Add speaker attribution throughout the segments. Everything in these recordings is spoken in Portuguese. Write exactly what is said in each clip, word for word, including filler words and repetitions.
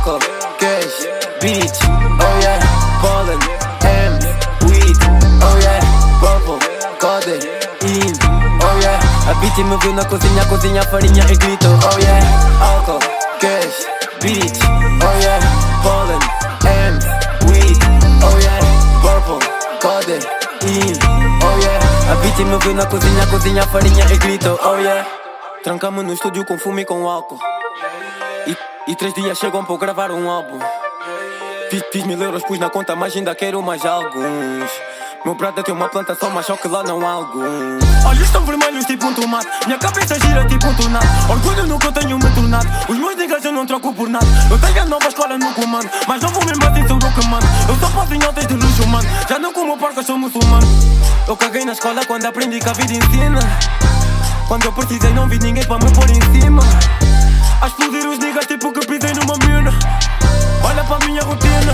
Speaker 1: Álcool, cash, beach, oh yeah, pollen, M, weed, oh yeah, purple, codeine, oh yeah. A bitch me viu na cozinha, cozinha farinha e grito, oh yeah. Álcool, cash, beach, oh yeah, pollen, M, weed, oh yeah, purple, codeine, oh yeah. A bitch me viu na cozinha, cozinha farinha e grito, oh yeah. Trancamos no estúdio com fumo e com álcool. E, e três dias chegam para eu gravar um álbum. Fiz, fiz mil euros, pus na conta, mas ainda quero mais alguns. Meu brother tem uma plantação, mas só que lá não há alguns. Olhos estão vermelhos tipo um tomate, minha cabeça gira tipo um tornado. Orgulho no que eu tenho me tornado. Os meus niggas eu não troco por nada. Eu tenho a nova escola no comando, mas não vou mesmo assim, sou eu que mando. Eu só faço em altas de luxo, mano. Já não como porca, sou muçulmano. Eu caguei na escola quando aprendi que a vida ensina. Quando eu precisei não vi ninguém para me pôr em cima. A explodir os niggas tipo que pisei numa mina. Olha para a minha rotina.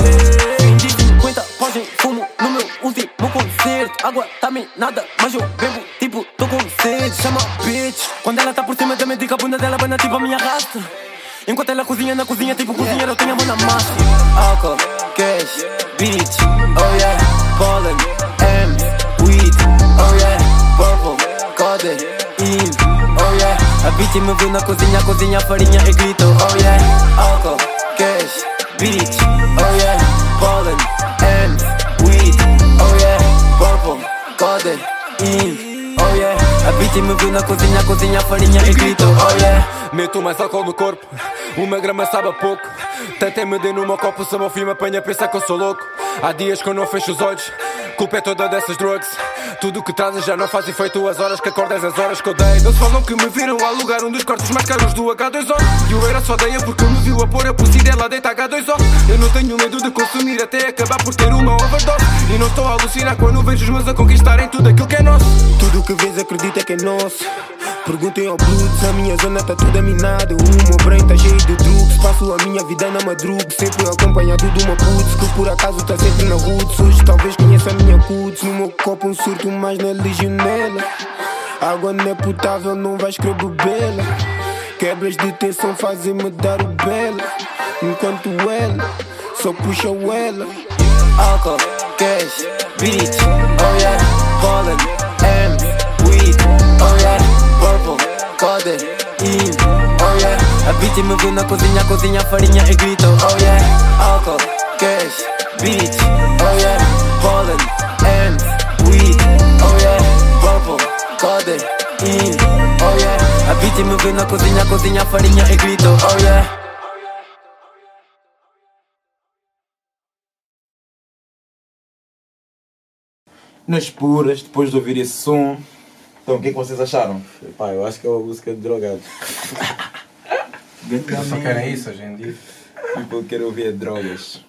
Speaker 1: Vendi cinquenta paus em fumo no meu último concerto. Água tá nada, mas eu bebo tipo tô com sede. Chama bitch. Quando ela tá por cima também digo a bunda dela bana tipo a minha rasta. Enquanto ela cozinha na cozinha tipo cozinheiro eu tenho a mão na massa. Álcool, cash, beach, oh yeah, pollen, M, weed, oh yeah, purple, codeine, oh yeah. A bitch me viu na cozinha, cozinha farinha e grito, oh yeah. Álcool, cash, beach, oh yeah, pollen, M, weed, oh yeah, purple, codeine, oh yeah. A bitch me viu na cozinha, cozinha farinha e grito, oh yeah.
Speaker 2: Meto mais álcool no corpo, uma grama sabe a pouco. Tentei me dei numa copo, se o meu filho me apanha pensa que eu sou louco. Há dias que eu não fecho os olhos, culpa é toda dessas drugs. Tudo o que trazes já não faz efeito, as horas que acordas, as horas que eu dei. Eles falam que me viram a alugar um dos quartos mais caros do H dois O. E o era só deia porque me viu a pôr a pulse dela deita H dois O. Eu não tenho medo de consumir até acabar por ter uma overdose. E não estou a alucinar quando vejo os meus a conquistarem tudo aquilo que é nosso.
Speaker 3: Tudo o que vês acredita que é nosso. Perguntem ao Brutus, a minha zona tá toda minada. O meu brain tá cheio de drugs. Passo a minha vida na madruga, sempre acompanhado de uma putz que por acaso tá sempre na roots. Hoje talvez conheça a minha cuts. No meu copo um surto mais na legionela. Água não é potável, não vais querer bebê-la. Quebras de tensão fazem-me dar o bela. Enquanto ela só puxa o ela.
Speaker 1: Álcool, cash, beach, oh yeah, pollen, M, weed, oh yeah, purple, codeine, oh yeah. A bitch me viu na cozinha, cozinha farinha e grito, oh yeah. Álcool, cash, beach, oh yeah, pollen, M, weed, oh yeah, purple, codeine, oh yeah. A bitch me viu na cozinha, cozinha farinha e grito, oh yeah.
Speaker 4: Nas puras, depois de ouvir esse som. Então, o que é que vocês acharam?
Speaker 5: Pá, eu acho que é uma música de drogados.
Speaker 2: Só querem isso hoje em dia.
Speaker 5: Tipo, eu quero ouvir drogas.